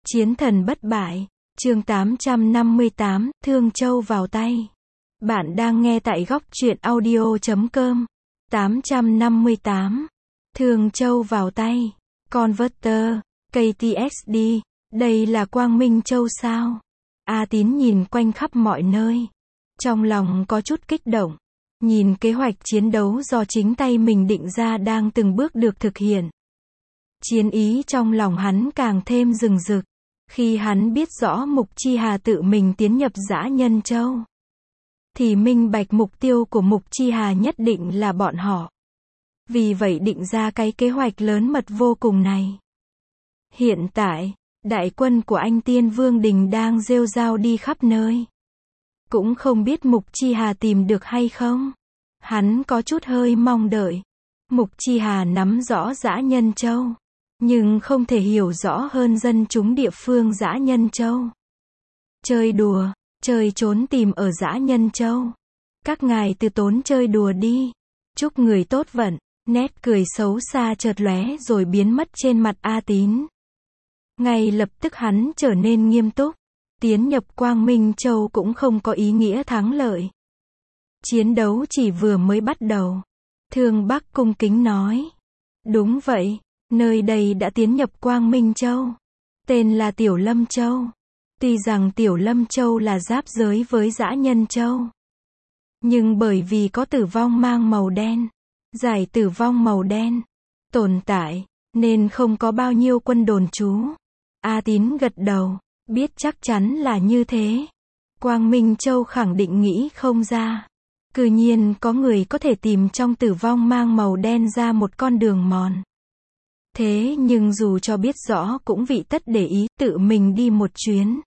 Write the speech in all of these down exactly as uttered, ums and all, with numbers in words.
Chiến thần bất bại, chương tám trăm năm mươi tám, Thương Châu vào tay. Bạn đang nghe tại góc truyện audio chấm com. tám trăm năm mươi tám. Thương Châu vào tay. Converter, ca tê ích đê, đây là Quang Minh Châu sao? A Tín nhìn quanh khắp mọi nơi. Trong lòng có chút kích động. Nhìn kế hoạch chiến đấu do chính tay mình định ra đang từng bước được thực hiện. Chiến ý trong lòng hắn càng thêm rừng rực. Khi hắn biết rõ Mục Chi Hà tự mình tiến nhập Dã Nhân Châu, thì minh bạch mục tiêu của Mục Chi Hà nhất định là bọn họ. Vì vậy định ra cái kế hoạch lớn mật vô cùng này. Hiện tại, đại quân của anh Tiên Vương Đình đang rêu rao đi khắp nơi. Cũng không biết Mục Chi Hà tìm được hay không. Hắn có chút hơi mong đợi. Mục Chi Hà nắm rõ Dã Nhân Châu, nhưng không thể hiểu rõ hơn dân chúng địa phương Dã Nhân Châu. Chơi đùa, chơi trốn tìm ở Dã Nhân Châu. Các ngài từ tốn chơi đùa đi. Chúc người tốt vận. Nét cười xấu xa chợt lóe rồi biến mất trên mặt A Tín. Ngay lập tức hắn trở nên nghiêm túc. Tiến nhập Quang Minh Châu cũng không có ý nghĩa thắng lợi. Chiến đấu chỉ vừa mới bắt đầu. Thương Bắc cung kính nói. Đúng vậy. Nơi đây đã tiến nhập Quang Minh Châu. Tên là Tiểu Lâm Châu. Tuy rằng Tiểu Lâm Châu là giáp giới với Dã Nhân Châu, nhưng bởi vì có tử vong mang màu đen, giải tử vong màu đen tồn tại, nên không có bao nhiêu quân đồn trú. A Tín gật đầu, biết chắc chắn là như thế. Quang Minh Châu khẳng định nghĩ không ra. Cư nhiên có người có thể tìm trong tử vong mang màu đen ra một con đường mòn. Thế nhưng dù cho biết rõ cũng vị tất để ý, tự mình đi một chuyến.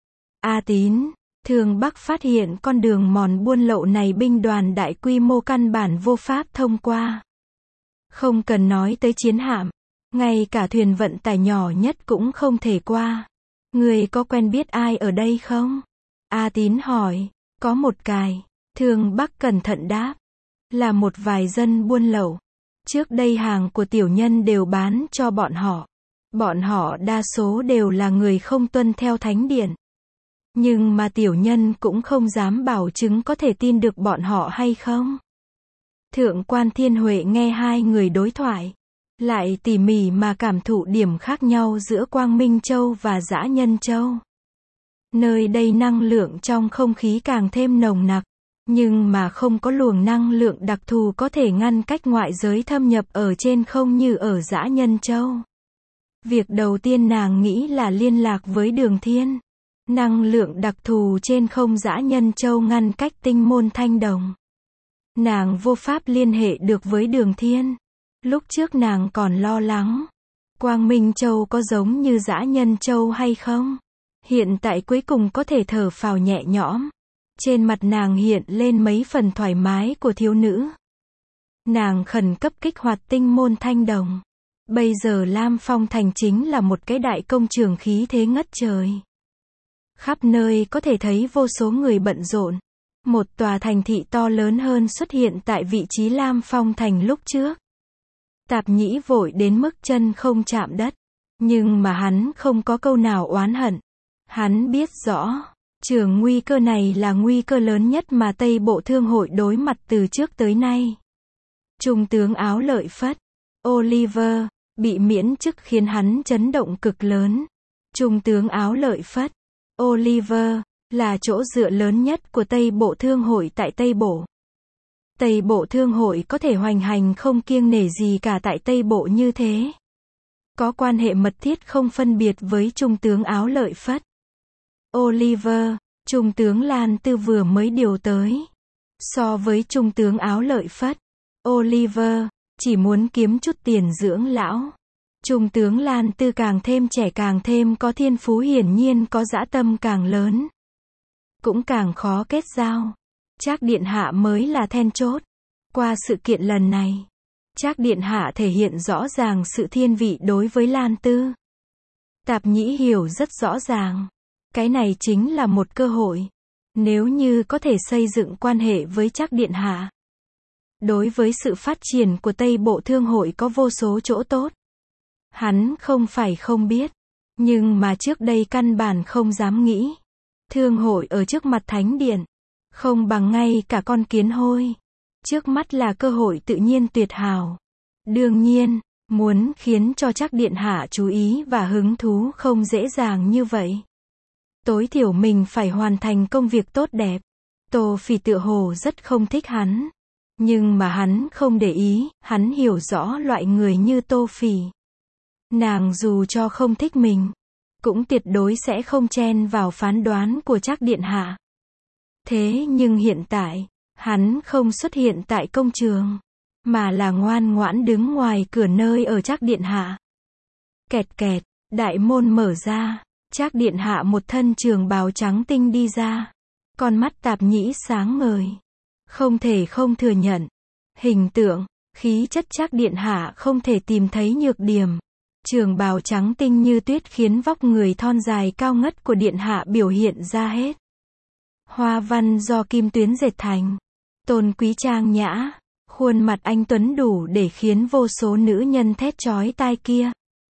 A Tín, Thương Bắc phát hiện con đường mòn buôn lậu này binh đoàn đại quy mô căn bản vô pháp thông qua. Không cần nói tới chiến hạm, ngay cả thuyền vận tải nhỏ nhất cũng không thể qua. Người có quen biết ai ở đây không? A Tín hỏi. Có một cài. Thương Bắc cẩn thận đáp. Là một vài dân buôn lậu. Trước đây hàng của tiểu nhân đều bán cho bọn họ. Bọn họ đa số đều là người không tuân theo thánh điện. Nhưng mà tiểu nhân cũng không dám bảo chứng có thể tin được bọn họ hay không. Thượng quan Thiên Huệ nghe hai người đối thoại, lại tỉ mỉ mà cảm thụ điểm khác nhau giữa Quang Minh Châu và Dã Nhân Châu. Nơi đây năng lượng trong không khí càng thêm nồng nặc. Nhưng mà không có luồng năng lượng đặc thù có thể ngăn cách ngoại giới thâm nhập ở trên không như ở Dã Nhân Châu. Việc đầu tiên nàng nghĩ là liên lạc với Đường Thiên. Năng lượng đặc thù trên không Dã Nhân Châu ngăn cách tinh môn thanh đồng. Nàng vô pháp liên hệ được với Đường Thiên. Lúc trước nàng còn lo lắng. Quang Minh Châu có giống như Dã Nhân Châu hay không? Hiện tại cuối cùng có thể thở phào nhẹ nhõm. Trên mặt nàng hiện lên mấy phần thoải mái của thiếu nữ. Nàng khẩn cấp kích hoạt tinh môn thanh đồng. Bây giờ Lam Phong Thành chính là một cái đại công trường khí thế ngất trời. Khắp nơi có thể thấy vô số người bận rộn. Một tòa thành thị to lớn hơn xuất hiện tại vị trí Lam Phong Thành lúc trước. Tạp Nhĩ vội đến mức chân không chạm đất. Nhưng mà hắn không có câu nào oán hận. Hắn biết rõ. Trường nguy cơ này là nguy cơ lớn nhất mà Tây Bộ Thương hội đối mặt từ trước tới nay. Trung tướng Áo Lợi Phất, Oliver, bị miễn chức khiến hắn chấn động cực lớn. Trung tướng Áo Lợi Phất, Oliver, là chỗ dựa lớn nhất của Tây Bộ Thương hội tại Tây Bộ. Tây Bộ Thương hội có thể hoành hành không kiêng nể gì cả tại Tây Bộ như thế. Có quan hệ mật thiết không phân biệt với Trung tướng Áo Lợi Phất. Oliver, Trung tướng Lan Tư vừa mới điều tới. So với Trung tướng Áo Lợi Phất, Oliver chỉ muốn kiếm chút tiền dưỡng lão. Trung tướng Lan Tư càng thêm trẻ càng thêm có thiên phú, hiển nhiên có dã tâm càng lớn. Cũng càng khó kết giao. Trác điện hạ mới là then chốt. Qua sự kiện lần này, Trác điện hạ thể hiện rõ ràng sự thiên vị đối với Lan Tư. Tạp Nhĩ hiểu rất rõ ràng. Cái này chính là một cơ hội. Nếu như có thể xây dựng quan hệ với Trác điện hạ, đối với sự phát triển của Tây Bộ Thương hội có vô số chỗ tốt. Hắn không phải không biết. Nhưng mà trước đây căn bản không dám nghĩ. Thương hội ở trước mặt thánh điện. Không bằng ngay cả con kiến hôi. Trước mắt là cơ hội tự nhiên tuyệt hảo. Đương nhiên, muốn khiến cho Trác điện hạ chú ý và hứng thú không dễ dàng như vậy. Tối thiểu mình phải hoàn thành công việc tốt đẹp. Tô Phỉ tựa hồ rất không thích hắn. Nhưng mà hắn không để ý, hắn hiểu rõ loại người như Tô Phỉ. Nàng dù cho không thích mình, cũng tuyệt đối sẽ không chen vào phán đoán của Trác điện hạ. Thế nhưng hiện tại, hắn không xuất hiện tại công trường, mà là ngoan ngoãn đứng ngoài cửa nơi ở Trác điện hạ. Kẹt kẹt, đại môn mở ra, Trác điện hạ một thân trường bào trắng tinh đi ra. Con mắt Tạp Nhĩ sáng ngời. Không thể không thừa nhận. Hình tượng, khí chất Trác điện hạ không thể tìm thấy nhược điểm. Trường bào trắng tinh như tuyết khiến vóc người thon dài cao ngất của điện hạ biểu hiện ra hết. Hoa văn do kim tuyến dệt thành. Tôn quý trang nhã. Khuôn mặt anh tuấn đủ để khiến vô số nữ nhân thét chói tai kia.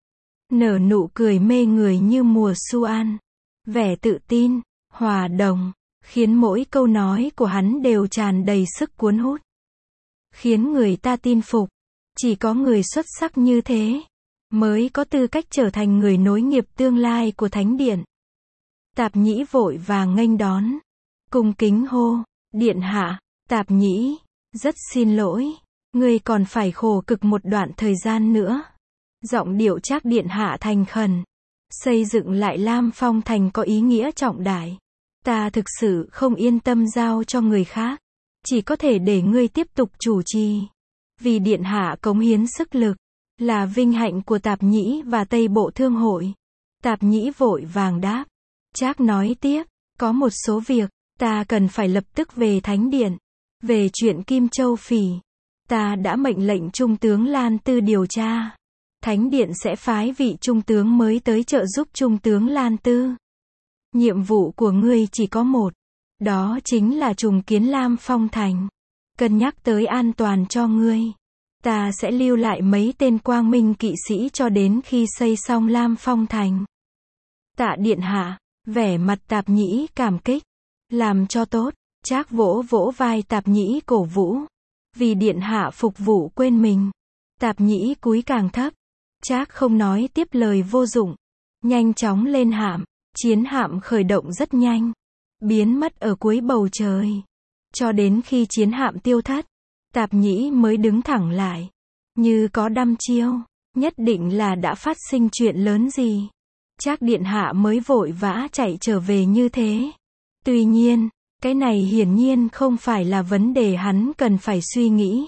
Nở nụ cười mê người như mùa Su An. Vẻ tự tin, hòa đồng, khiến mỗi câu nói của hắn đều tràn đầy sức cuốn hút. Khiến người ta tin phục. Chỉ có người xuất sắc như thế, mới có tư cách trở thành người nối nghiệp tương lai của thánh điện. Tạp Nhĩ vội vàng nghênh đón. Cung kính hô, điện hạ, Tạp Nhĩ, rất xin lỗi, ngươi còn phải khổ cực một đoạn thời gian nữa. Giọng điệu Trác điện hạ thành khẩn. Xây dựng lại Lam Phong thành có ý nghĩa trọng đại. Ta thực sự không yên tâm giao cho người khác. Chỉ có thể để ngươi tiếp tục chủ trì. Vì điện hạ cống hiến sức lực, là vinh hạnh của Tạp Nhĩ và Tây Bộ Thương hội. Tạp Nhĩ vội vàng đáp. Trác nói tiếp, có một số việc, ta cần phải lập tức về thánh điện. Về chuyện Kim Châu Phỉ, ta đã mệnh lệnh Trung tướng Lan Tư điều tra. Thánh điện sẽ phái vị Trung tướng mới tới trợ giúp Trung tướng Lan Tư. Nhiệm vụ của ngươi chỉ có một. Đó chính là trùng kiến Lam Phong thành. Cân nhắc tới an toàn cho ngươi. Ta sẽ lưu lại mấy tên quang minh kỵ sĩ cho đến khi xây xong Lam Phong thành. Tạ điện hạ, vẻ mặt Tạp Nhĩ cảm kích. Làm cho tốt, Trác vỗ vỗ vai Tạp Nhĩ cổ vũ. Vì điện hạ phục vụ quên mình. Tạp Nhĩ cúi càng thấp. Trác không nói tiếp lời vô dụng. Nhanh chóng lên hạm. Chiến hạm khởi động rất nhanh. Biến mất ở cuối bầu trời. Cho đến khi chiến hạm tiêu thất, Tạp Nhĩ mới đứng thẳng lại. Như có đăm chiêu. Nhất định là đã phát sinh chuyện lớn gì. Trác điện hạ mới vội vã chạy trở về như thế. Tuy nhiên, cái này hiển nhiên không phải là vấn đề hắn cần phải suy nghĩ.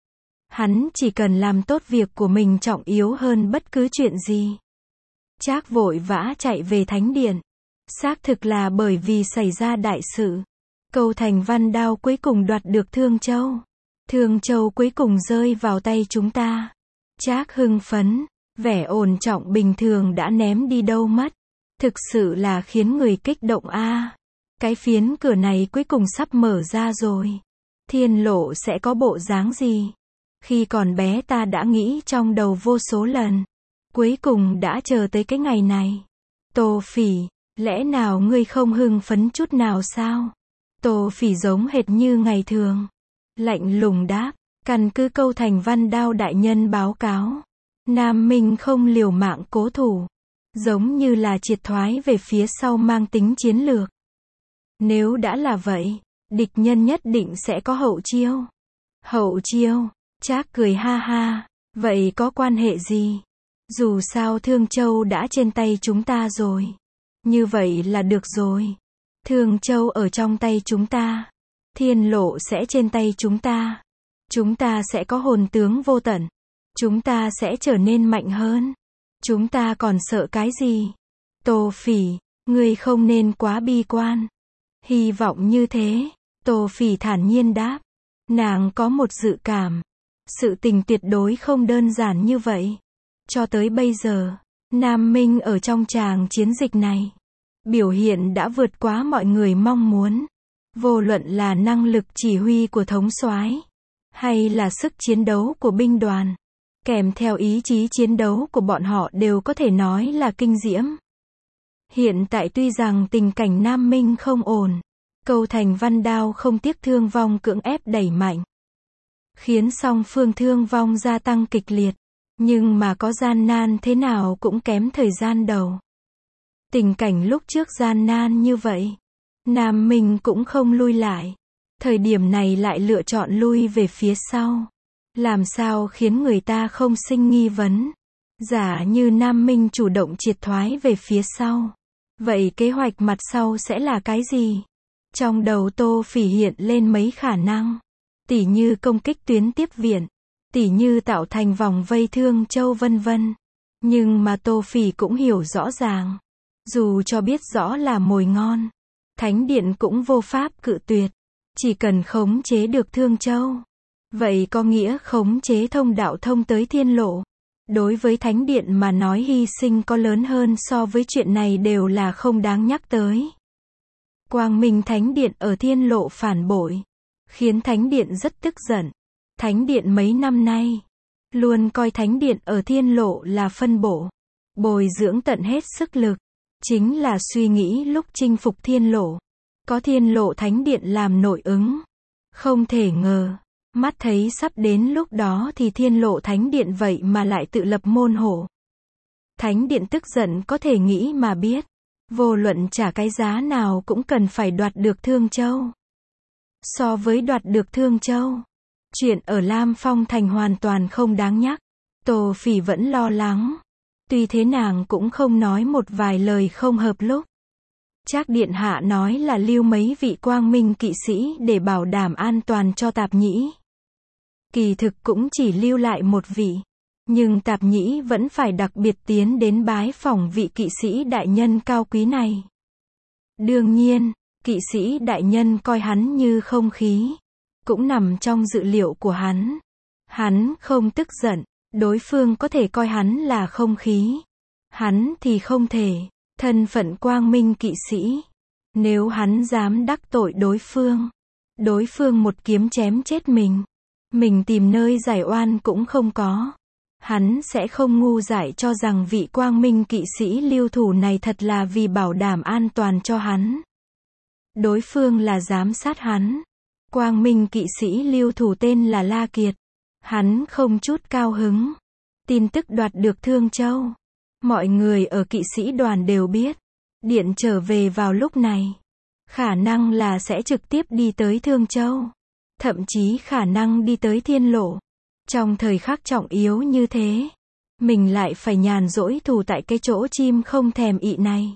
Hắn chỉ cần làm tốt việc của mình trọng yếu hơn bất cứ chuyện gì. Trác vội vã chạy về thánh điện. Xác thực là bởi vì xảy ra đại sự. Câu Thành Văn Đao cuối cùng đoạt được Thương Châu. Thương Châu cuối cùng rơi vào tay chúng ta. Trác hưng phấn, vẻ ổn trọng bình thường đã ném đi đâu mất. Thực sự là khiến người kích động a. À. Cái phiến cửa này cuối cùng sắp mở ra rồi. Thiên lộ sẽ có bộ dáng gì? Khi còn bé ta đã nghĩ trong đầu vô số lần. Cuối cùng đã chờ tới cái ngày này. Tô Phỉ, lẽ nào ngươi không hưng phấn chút nào sao? Tô Phỉ giống hệt như ngày thường. Lạnh lùng đáp, căn cứ câu Thành Văn Đao đại nhân báo cáo. Nam Minh không liều mạng cố thủ. Giống như là triệt thoái về phía sau mang tính chiến lược. Nếu đã là vậy, địch nhân nhất định sẽ có hậu chiêu. Hậu chiêu? Trác cười ha ha. Vậy có quan hệ gì? Dù sao Thương Châu đã trên tay chúng ta rồi. Như vậy là được rồi. Thương Châu ở trong tay chúng ta. Thiên lộ sẽ trên tay chúng ta. Chúng ta sẽ có hồn tướng vô tận. Chúng ta sẽ trở nên mạnh hơn. Chúng ta còn sợ cái gì? Tô Phỉ, ngươi không nên quá bi quan. Hy vọng như thế. Tô Phỉ thản nhiên đáp. Nàng có một dự cảm. Sự tình tuyệt đối không đơn giản như vậy. Cho tới bây giờ, Nam Minh ở trong tràng chiến dịch này, biểu hiện đã vượt quá mọi người mong muốn. Vô luận là năng lực chỉ huy của thống soái, hay là sức chiến đấu của binh đoàn, kèm theo ý chí chiến đấu của bọn họ đều có thể nói là kinh diễm. Hiện tại tuy rằng tình cảnh Nam Minh không ổn, Câu Thành Văn Đao không tiếc thương vong cưỡng ép đẩy mạnh, khiến song phương thương vong gia tăng kịch liệt, nhưng mà có gian nan thế nào cũng kém thời gian đầu. Tình cảnh lúc trước gian nan như vậy, Nam Minh cũng không lui lại, thời điểm này lại lựa chọn lui về phía sau. Làm sao khiến người ta không sinh nghi vấn? Giả như Nam Minh chủ động triệt thoái về phía sau, vậy kế hoạch mặt sau sẽ là cái gì? Trong đầu Tô Phỉ hiện lên mấy khả năng, tỉ như công kích tuyến tiếp viện, tỉ như tạo thành vòng vây Thương Châu vân vân. Nhưng mà Tô Phỉ cũng hiểu rõ ràng, dù cho biết rõ là mồi ngon, Thánh Điện cũng vô pháp cự tuyệt, chỉ cần khống chế được Thương Châu, vậy có nghĩa khống chế thông đạo thông tới thiên lộ. Đối với Thánh Điện mà nói hy sinh có lớn hơn so với chuyện này đều là không đáng nhắc tới. Quang Minh Thánh Điện ở thiên lộ phản bội, khiến Thánh Điện rất tức giận. Thánh Điện mấy năm nay luôn coi Thánh Điện ở thiên lộ là phân bổ, bồi dưỡng tận hết sức lực, chính là suy nghĩ lúc chinh phục thiên lộ, có thiên lộ Thánh Điện làm nội ứng. Không thể ngờ, mắt thấy sắp đến lúc đó thì thiên lộ Thánh Điện vậy mà lại tự lập môn hộ. Thánh Điện tức giận có thể nghĩ mà biết, vô luận trả cái giá nào cũng cần phải đoạt được Thương Châu. So với đoạt được Thương Châu, chuyện ở Lam Phong Thành hoàn toàn không đáng nhắc. Tô Phỉ vẫn lo lắng, tuy thế nàng cũng không nói một vài lời không hợp lúc. Trác điện hạ nói là lưu mấy vị quang minh kỵ sĩ để bảo đảm an toàn cho Tạp Nhĩ. Kỳ thực cũng chỉ lưu lại một vị, nhưng Tạp Nhĩ vẫn phải đặc biệt tiến đến bái phỏng vị kỵ sĩ đại nhân cao quý này. Đương nhiên, kỵ sĩ đại nhân coi hắn như không khí, cũng nằm trong dự liệu của hắn. Hắn không tức giận, đối phương có thể coi hắn là không khí, hắn thì không thể. Thân phận quang minh kỵ sĩ, nếu hắn dám đắc tội đối phương, đối phương một kiếm chém chết mình, mình tìm nơi giải oan cũng không có. Hắn sẽ không ngu dại cho rằng vị quang minh kỵ sĩ lưu thủ này thật là vì bảo đảm an toàn cho hắn. Đối phương là giám sát hắn. Quang minh kỵ sĩ lưu thủ tên là La Kiệt. Hắn không chút cao hứng. Tin tức đoạt được Thương Châu, mọi người ở kỵ sĩ đoàn đều biết. Điện trở về vào lúc này, khả năng là sẽ trực tiếp đi tới Thương Châu, thậm chí khả năng đi tới thiên lộ. Trong thời khắc trọng yếu như thế, mình lại phải nhàn rỗi thủ tại cái chỗ chim không thèm ị này.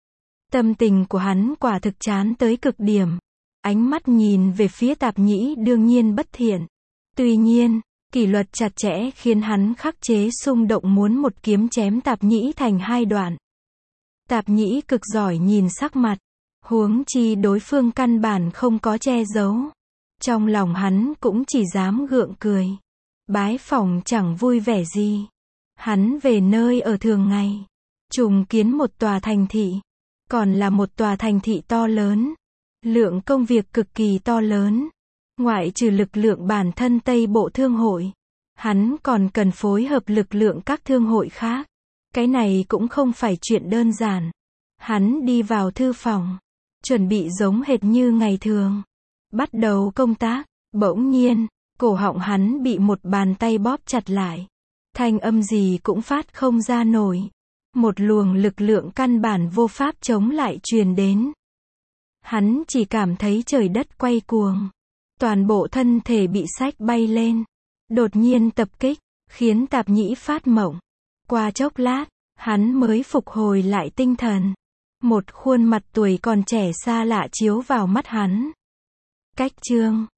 Tâm tình của hắn quả thực chán tới cực điểm. Ánh mắt nhìn về phía Tạp Nhĩ đương nhiên bất thiện. Tuy nhiên, kỷ luật chặt chẽ khiến hắn khắc chế xung động muốn một kiếm chém Tạp Nhĩ thành hai đoạn. Tạp Nhĩ cực giỏi nhìn sắc mặt, huống chi đối phương căn bản không có che giấu. Trong lòng hắn cũng chỉ dám gượng cười. Bái phỏng chẳng vui vẻ gì. Hắn về nơi ở thường ngày, trùng kiến một tòa thành thị, còn là một tòa thành thị to lớn. Lượng công việc cực kỳ to lớn. Ngoại trừ lực lượng bản thân Tây Bộ Thương hội, hắn còn cần phối hợp lực lượng các thương hội khác. Cái này cũng không phải chuyện đơn giản. Hắn đi vào thư phòng, chuẩn bị giống hệt như ngày thường, bắt đầu công tác. Bỗng nhiên, cổ họng hắn bị một bàn tay bóp chặt lại. Thanh âm gì cũng phát không ra nổi. Một luồng lực lượng căn bản vô pháp chống lại truyền đến. Hắn chỉ cảm thấy trời đất quay cuồng. Toàn bộ thân thể bị xách bay lên. Đột nhiên tập kích, khiến Tạp Nhĩ phát mộng. Qua chốc lát, hắn mới phục hồi lại tinh thần. Một khuôn mặt tuổi còn trẻ xa lạ chiếu vào mắt hắn. Cách chương